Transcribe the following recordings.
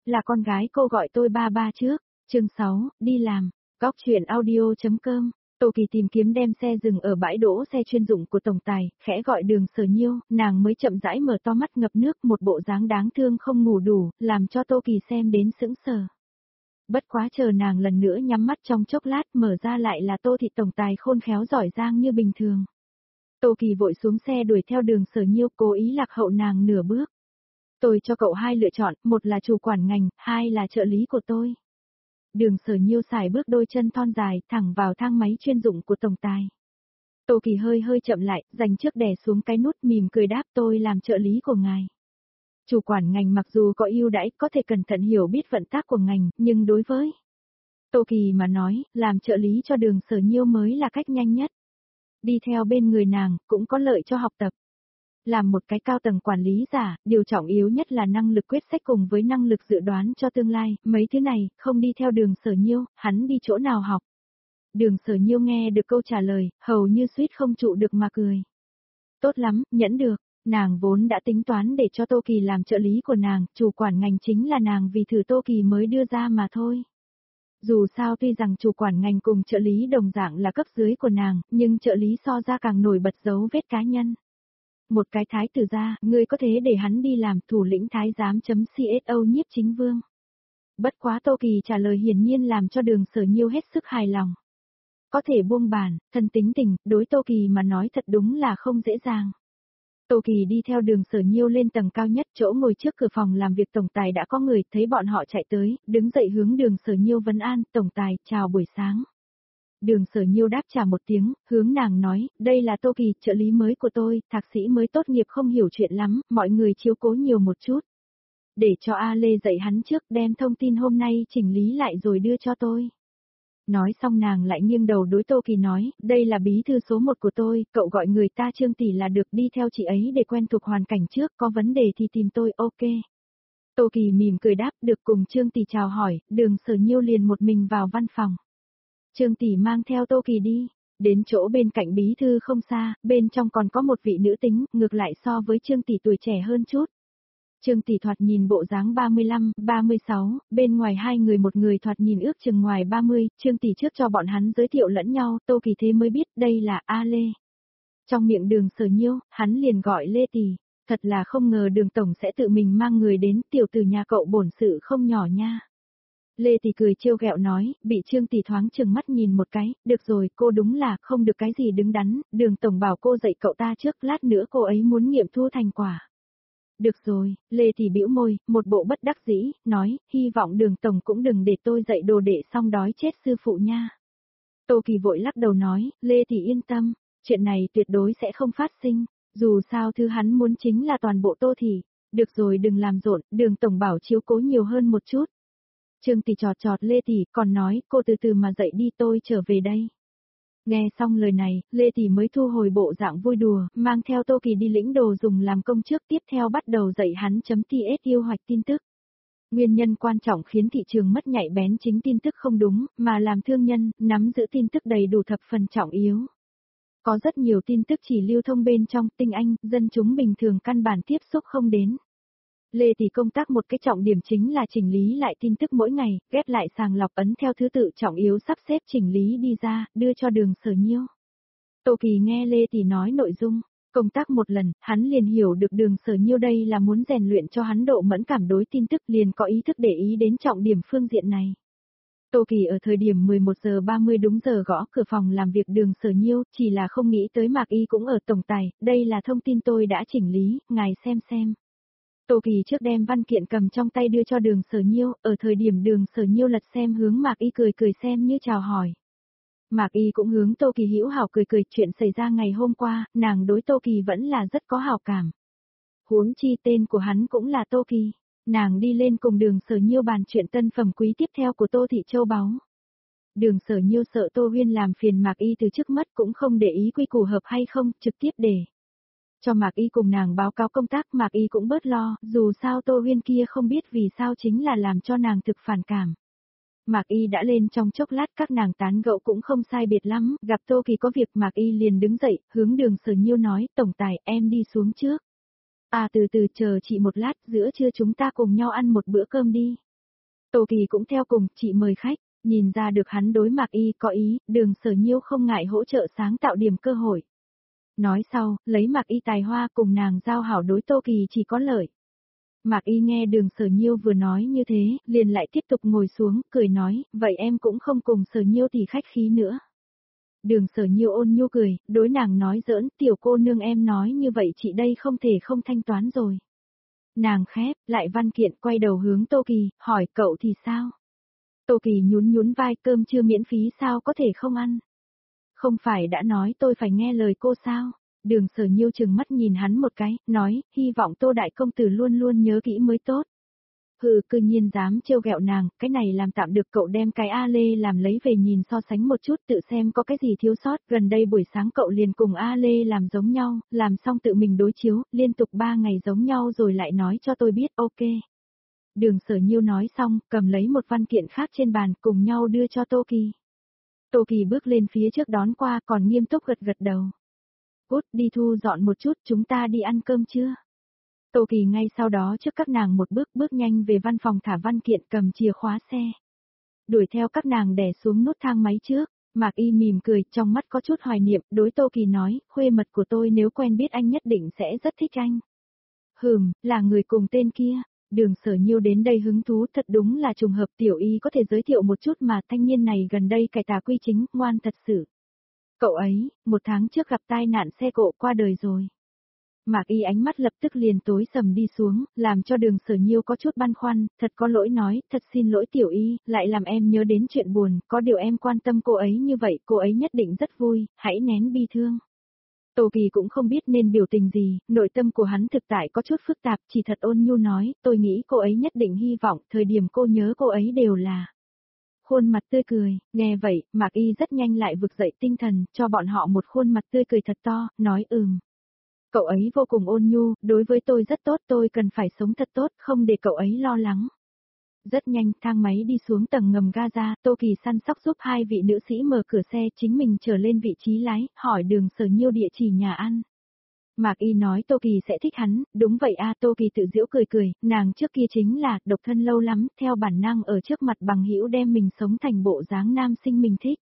là con gái cô gọi tôi ba ba trước. Chương 6, đi làm. Góc chuyện audio.com. Tô Kỳ tìm kiếm đem xe dừng ở bãi đỗ xe chuyên dụng của tổng tài, khẽ gọi Đường Sở Nhiêu, nàng mới chậm rãi mở to mắt ngập nước, một bộ dáng đáng thương không ngủ đủ, làm cho Tô Kỳ xem đến sững sờ. Bất quá chờ nàng lần nữa nhắm mắt trong chốc lát, mở ra lại là Tô Thị tổng tài khôn khéo giỏi giang như bình thường. Tô Kỳ vội xuống xe đuổi theo Đường Sở Nhiêu, cố ý lạc hậu nàng nửa bước. Tôi cho cậu hai lựa chọn, một là chủ quản ngành, hai là trợ lý của tôi. Đường Sở Nhiêu xài bước đôi chân thon dài, thẳng vào thang máy chuyên dụng của tổng tài. Tô Kỳ hơi chậm lại, dành trước đè xuống cái nút, mỉm cười đáp, tôi làm trợ lý của ngài. Chủ quản ngành mặc dù có ưu đãi, có thể cẩn thận hiểu biết vận tác của ngành, nhưng đối với Tô Kỳ mà nói, làm trợ lý cho Đường Sở Nhiêu mới là cách nhanh nhất. Đi theo bên người nàng, cũng có lợi cho học tập. Làm một cái cao tầng quản lý giả, điều trọng yếu nhất là năng lực quyết sách cùng với năng lực dự đoán cho tương lai, mấy thứ này, không đi theo Đường Sở Nhiêu, hắn đi chỗ nào học. Đường Sở Nhiêu nghe được câu trả lời, hầu như suýt không trụ được mà cười. Tốt lắm, nhẫn được, nàng vốn đã tính toán để cho Tô Kỳ làm trợ lý của nàng, chủ quản ngành chính là nàng vì thử Tô Kỳ mới đưa ra mà thôi. Dù sao tuy rằng chủ quản ngành cùng trợ lý đồng dạng là cấp dưới của nàng, nhưng trợ lý so ra càng nổi bật dấu vết cá nhân. Một cái thái tử gia, ngươi có thể để hắn đi làm thủ lĩnh thái giám.cso Nhiếp Chính Vương. Bất quá Tô Kỳ trả lời hiển nhiên làm cho Đường Sở Nhiêu hết sức hài lòng. Có thể buông bàn, thân tính tình, đối Tô Kỳ mà nói thật đúng là không dễ dàng. Tô Kỳ đi theo Đường Sở Nhiêu lên tầng cao nhất, chỗ ngồi trước cửa phòng làm việc tổng tài đã có người, thấy bọn họ chạy tới, đứng dậy hướng Đường Sở Nhiêu vấn an, tổng tài, chào buổi sáng. Đường Sở Nhiêu đáp trả một tiếng, hướng nàng nói, đây là Tô Kỳ, trợ lý mới của tôi, thạc sĩ mới tốt nghiệp không hiểu chuyện lắm, mọi người chiếu cố nhiều một chút. Để cho A Lê dạy hắn trước, đem thông tin hôm nay chỉnh lý lại rồi đưa cho tôi. Nói xong nàng lại nghiêng đầu đối Tô Kỳ nói, đây là bí thư số 1 của tôi, cậu gọi người ta Trương tỷ là được, đi theo chị ấy để quen thuộc hoàn cảnh trước, có vấn đề thì tìm tôi, ok. Tô Kỳ mỉm cười đáp, được, cùng Trương tỷ chào hỏi, Đường Sở Nhiêu liền một mình vào văn phòng. Trương tỷ mang theo Tô Kỳ đi, đến chỗ bên cạnh bí thư không xa, bên trong còn có một vị nữ tính, ngược lại so với Trương tỷ tuổi trẻ hơn chút. Trương tỷ thoạt nhìn bộ dáng 35, 36, bên ngoài hai người, một người thoạt nhìn ước chừng ngoài 30, Trương tỷ trước cho bọn hắn giới thiệu lẫn nhau, Tô Kỳ thế mới biết đây là A Lê. Trong miệng Đường Sở Nhiêu, hắn liền gọi Lê tỷ, thật là không ngờ Đường tổng sẽ tự mình mang người đến, tiểu tử nhà cậu bổn sự không nhỏ nha. Lê tỷ cười trêu ghẹo nói, bị Trương tỷ thoáng chừng mắt nhìn một cái, được rồi, cô đúng là không được cái gì đứng đắn, Đường tổng bảo cô dạy cậu ta trước, lát nữa cô ấy muốn nghiệm thu thành quả. Được rồi, Lê tỷ bĩu môi, một bộ bất đắc dĩ, nói, hy vọng Đường tổng cũng đừng để tôi dạy đồ đệ xong đói chết sư phụ nha. Tô Kỳ vội lắc đầu nói, Lê tỷ yên tâm, chuyện này tuyệt đối sẽ không phát sinh, dù sao thứ hắn muốn chính là toàn bộ Tô Thị. Được rồi, đừng làm rộn, Đường tổng bảo chiếu cố nhiều hơn một chút. Trương tỷ chọt Lê tỷ, còn nói, cô từ từ mà dậy đi, tôi trở về đây. Nghe xong lời này, Lê tỷ mới thu hồi bộ dạng vui đùa, mang theo Tô Kỳ đi lĩnh đồ dùng làm công trước, tiếp theo bắt đầu dạy hắn .ts yêu hoạch tin tức. Nguyên nhân quan trọng khiến thị trường mất nhạy bén chính tin tức không đúng, mà làm thương nhân, nắm giữ tin tức đầy đủ thập phần trọng yếu. Có rất nhiều tin tức chỉ lưu thông bên trong, tinh anh, dân chúng bình thường căn bản tiếp xúc không đến. Lê tỷ công tác một cái trọng điểm chính là chỉnh lý lại tin tức mỗi ngày, ghép lại sàng lọc ấn theo thứ tự trọng yếu sắp xếp chỉnh lý đi ra, đưa cho Đường Sở Nhiêu. Tô Kỳ nghe Lê tỷ nói nội dung, công tác một lần, hắn liền hiểu được Đường Sở Nhiêu đây là muốn rèn luyện cho hắn độ mẫn cảm đối tin tức, liền có ý thức để ý đến trọng điểm phương diện này. Tô Kỳ ở thời điểm 11 giờ 30 đúng giờ gõ cửa phòng làm việc Đường Sở Nhiêu, chỉ là không nghĩ tới Mạc Y cũng ở tổng tài, đây là thông tin tôi đã chỉnh lý, ngài xem. Tô Kỳ trước đem văn kiện cầm trong tay đưa cho Đường Sở Nhiêu, ở thời điểm Đường Sở Nhiêu lật xem hướng Mạc Y cười xem như chào hỏi. Mạc Y cũng hướng Tô Kỳ hữu hảo cười, chuyện xảy ra ngày hôm qua, nàng đối Tô Kỳ vẫn là rất có hảo cảm. Huống chi tên của hắn cũng là Tô Kỳ, nàng đi lên cùng Đường Sở Nhiêu bàn chuyện tân phẩm quý tiếp theo của Tô Thị Châu báu. Đường Sở Nhiêu sợ Tô Huyên làm phiền Mạc Y từ trước mất cũng không để ý quy củ hợp hay không, trực tiếp để cho Mạc Y cùng nàng báo cáo công tác, Mạc Y cũng bớt lo, dù sao Tô Huyên kia không biết vì sao chính là làm cho nàng thực phản cảm. Mạc Y đã lên trong chốc lát, các nàng tán gẫu cũng không sai biệt lắm, gặp Tô Kỳ có việc Mạc Y liền đứng dậy, hướng Đường Sở Nhiêu nói, tổng tài, em đi xuống trước. À từ từ chờ chị một lát, giữa trưa chúng ta cùng nhau ăn một bữa cơm đi. Tô Kỳ cũng theo cùng, chị mời khách, nhìn ra được hắn đối Mạc Y có ý, Đường Sở Nhiêu không ngại hỗ trợ sáng tạo điểm cơ hội. Nói sau, lấy Mạc Y tài hoa cùng nàng giao hảo đối Tô Kỳ chỉ có lợi. Mạc Y nghe Đường Sở Nhiêu vừa nói như thế, liền lại tiếp tục ngồi xuống, cười nói, vậy em cũng không cùng Sở Nhiêu thì khách khí nữa. Đường Sở Nhiêu ôn nhu cười, đối nàng nói giỡn, tiểu cô nương em nói như vậy chị đây không thể không thanh toán rồi. Nàng khép, lại văn kiện quay đầu hướng Tô Kỳ, hỏi cậu thì sao? Tô Kỳ nhún nhún vai, cơm chưa miễn phí sao có thể không ăn? Không phải đã nói tôi phải nghe lời cô sao? Đường Sở Nhiêu chừng mắt nhìn hắn một cái, nói, hy vọng Tô Đại Công Tử luôn luôn nhớ kỹ mới tốt. Hừ, cư nhiên dám trêu ghẹo nàng, cái này làm tạm được, cậu đem cái A Lê làm lấy về nhìn so sánh một chút tự xem có cái gì thiếu sót, gần đây buổi sáng cậu liền cùng A Lê làm giống nhau, làm xong tự mình đối chiếu, liên tục 3 ngày giống nhau rồi lại nói cho tôi biết, ok. Đường Sở Nhiêu nói xong, cầm lấy một văn kiện khác trên bàn cùng nhau đưa cho Tô Kỳ. Tô Kỳ bước lên phía trước đón qua còn nghiêm túc gật gật đầu. Cút đi thu dọn một chút, chúng ta đi ăn cơm chưa? Tô Kỳ ngay sau đó trước các nàng một bước nhanh về văn phòng thả văn kiện cầm chìa khóa xe. Đuổi theo các nàng đè xuống nút thang máy trước, Mạc Y mỉm cười, trong mắt có chút hoài niệm, đối Tô Kỳ nói, khuê mật của tôi nếu quen biết anh nhất định sẽ rất thích anh. Là người cùng tên kia. Đường Sở Nhiêu đến đây hứng thú, thật đúng là trùng hợp, Tiểu Y có thể giới thiệu một chút mà thanh niên này gần đây cải tà quy chính, ngoan thật sự. Cậu ấy, 1 tháng trước gặp tai nạn xe cộ qua đời rồi. Mạc Y ánh mắt lập tức liền tối sầm đi xuống, làm cho Đường Sở Nhiêu có chút băn khoăn, thật có lỗi nói, thật xin lỗi Tiểu Y, lại làm em nhớ đến chuyện buồn, có điều em quan tâm cô ấy như vậy, cô ấy nhất định rất vui, hãy nén bi thương. Tô Kỳ cũng không biết nên biểu tình gì, nội tâm của hắn thực tại có chút phức tạp, chỉ thật ôn nhu nói, tôi nghĩ cô ấy nhất định hy vọng, thời điểm cô nhớ cô ấy đều là khuôn mặt tươi cười, nghe vậy, Mạc Y rất nhanh lại vực dậy tinh thần, cho bọn họ một khuôn mặt tươi cười thật to, nói Cậu ấy vô cùng ôn nhu, đối với tôi rất tốt, tôi cần phải sống thật tốt, không để cậu ấy lo lắng. Rất nhanh, thang máy đi xuống tầng ngầm ga ra, Tô Kỳ săn sóc giúp 2 vị nữ sĩ mở cửa xe, chính mình trở lên vị trí lái, hỏi Đường Sở Nhiêu địa chỉ nhà ăn. Mạc Y nói Tô Kỳ sẽ thích hắn, đúng vậy a, Tô Kỳ tự giễu cười cười, nàng trước kia chính là độc thân lâu lắm, theo bản năng ở trước mặt bằng hữu đem mình sống thành bộ dáng nam sinh mình thích.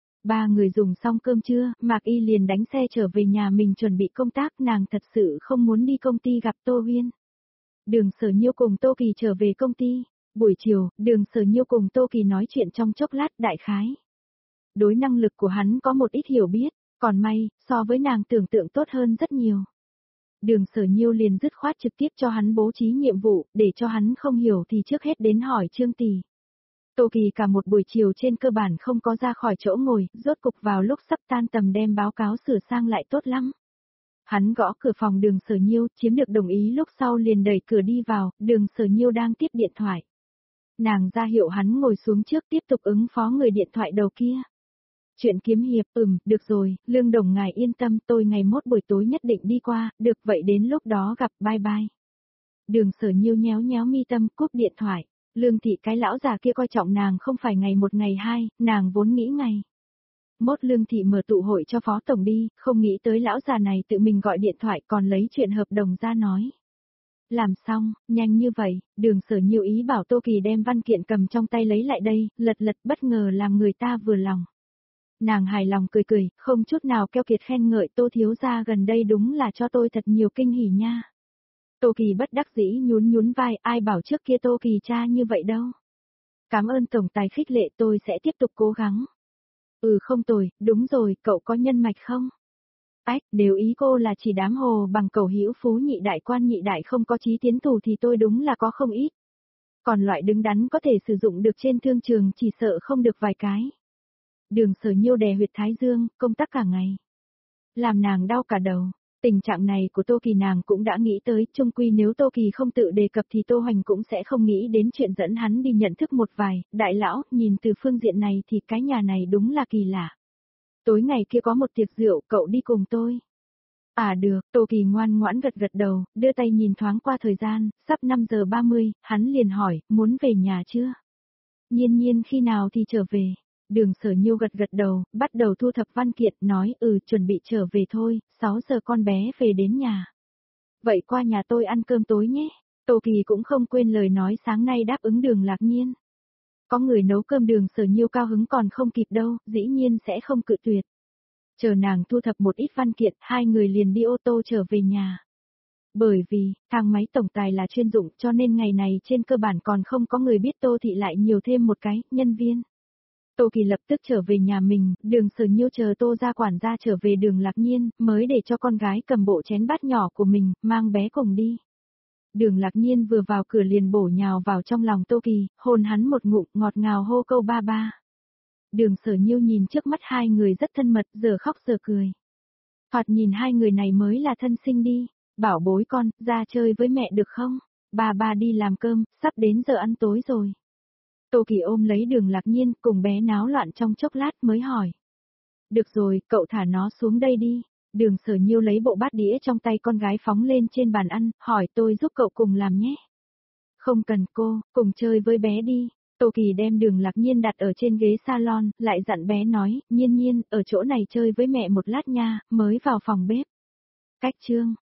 3 người dùng xong cơm trưa, Mạc Y liền đánh xe trở về nhà mình chuẩn bị công tác, nàng thật sự không muốn đi công ty gặp Tô Huyên. Đường Sở Nhiêu cùng Tô Kỳ trở về công ty. Buổi chiều, Đường Sở Nhiêu cùng Tô Kỳ nói chuyện trong chốc lát đại khái. Đối năng lực của hắn có một ít hiểu biết, còn may, so với nàng tưởng tượng tốt hơn rất nhiều. Đường Sở Nhiêu liền dứt khoát trực tiếp cho hắn bố trí nhiệm vụ, để cho hắn không hiểu thì trước hết đến hỏi Trương Tỷ. Tô Kỳ cả một buổi chiều trên cơ bản không có ra khỏi chỗ ngồi, rốt cục vào lúc sắp tan tầm đem báo cáo sửa sang lại tốt lắm. Hắn gõ cửa phòng Đường Sở Nhiêu, chiếm được đồng ý lúc sau liền đẩy cửa đi vào, Đường Sở Nhiêu đang tiếp điện thoại. Nàng ra hiệu hắn ngồi xuống trước tiếp tục ứng phó người điện thoại đầu kia. Chuyện kiếm hiệp, được rồi, Lương Đồng ngài yên tâm, tôi ngày mốt buổi tối nhất định đi qua, được vậy đến lúc đó gặp, bye bye. Đường Sở Nhiêu nhéo nhéo mi tâm, cúp điện thoại. Lương Thị cái lão già kia coi trọng nàng không phải ngày 1 ngày 2, nàng vốn nghĩ ngày mốt Lương Thị mở tụ hội cho phó tổng đi, không nghĩ tới lão già này tự mình gọi điện thoại còn lấy chuyện hợp đồng ra nói. Làm xong, nhanh như vậy, Đường Sở Nhiêu ý bảo Tô Kỳ đem văn kiện cầm trong tay lấy lại đây, lật bất ngờ làm người ta vừa lòng. Nàng hài lòng cười cười, không chút nào keo kiệt khen ngợi Tô thiếu gia gần đây đúng là cho tôi thật nhiều kinh hỉ nha. Tô Kỳ bất đắc dĩ nhún vai, ai bảo trước kia Tô Kỳ cha như vậy đâu. Cảm ơn tổng tài khích lệ, tôi sẽ tiếp tục cố gắng. Không tồi, đúng rồi, cậu có nhân mạch không? Nếu ý cô là chỉ đám hồ bằng cầu hữu phú nhị đại quan nhị đại không có chí tiến thủ thì tôi đúng là có không ít. Còn loại đứng đắn có thể sử dụng được trên thương trường chỉ sợ không được vài cái. Đường Sở Nhiêu đè huyệt thái dương, công tác cả ngày. Làm nàng đau cả đầu. Tình trạng này của Tô Kỳ nàng cũng đã nghĩ tới, chung quy nếu Tô Kỳ không tự đề cập thì Tô Hoành cũng sẽ không nghĩ đến chuyện dẫn hắn đi nhận thức một vài, đại lão, nhìn từ phương diện này thì cái nhà này đúng là kỳ lạ. Tối ngày kia có một tiệc rượu, cậu đi cùng tôi. Được, Tô Kỳ ngoan ngoãn gật đầu, đưa tay nhìn thoáng qua thời gian, sắp 5:30, hắn liền hỏi, muốn về nhà chưa? Nhiên khi nào thì trở về? Đường Sở Nhiêu gật đầu, bắt đầu thu thập văn kiện, nói chuẩn bị trở về thôi, 6 giờ con bé về đến nhà. Vậy qua nhà tôi ăn cơm tối nhé. Tô Kỳ cũng không quên lời nói sáng nay đáp ứng Đường Lạc Nhiên. Có người nấu cơm Đường Sở Nhiêu cao hứng còn không kịp đâu, dĩ nhiên sẽ không cự tuyệt. Chờ nàng thu thập một ít văn kiện, hai người liền đi ô tô trở về nhà. Bởi vì, thang máy tổng tài là chuyên dụng cho nên ngày này trên cơ bản còn không có người biết Tô Thị lại nhiều thêm một cái, nhân viên. Tô Kỳ lập tức trở về nhà mình, Đường Sở Nhiêu chờ Tô gia quản gia trở về Đường Lạc Nhiên, mới để cho con gái cầm bộ chén bát nhỏ của mình, mang bé cùng đi. Đường Lạc Nhiên vừa vào cửa liền bổ nhào vào trong lòng Tô Kỳ, hôn hắn một ngụm ngọt ngào hô câu ba ba. Đường Sở Nhiêu nhìn trước mắt hai người rất thân mật, giờ khóc giờ cười. Thoạt nhìn hai người này mới là thân sinh đi, bảo bối con, ra chơi với mẹ được không? Ba ba đi làm cơm, sắp đến giờ ăn tối rồi. Tô Kỳ ôm lấy Đường Lạc Nhiên cùng bé náo loạn trong chốc lát mới hỏi. Được rồi, cậu thả nó xuống đây đi. Đường Sở Nhiêu lấy bộ bát đĩa trong tay con gái phóng lên trên bàn ăn, hỏi tôi giúp cậu cùng làm nhé. Không cần cô, cùng chơi với bé đi. Tô Kỳ đem Đường Lạc Nhiên đặt ở trên ghế salon, lại dặn bé nói, Nhiên Nhiên, ở chỗ này chơi với mẹ một lát nha, mới vào phòng bếp. Cách chương.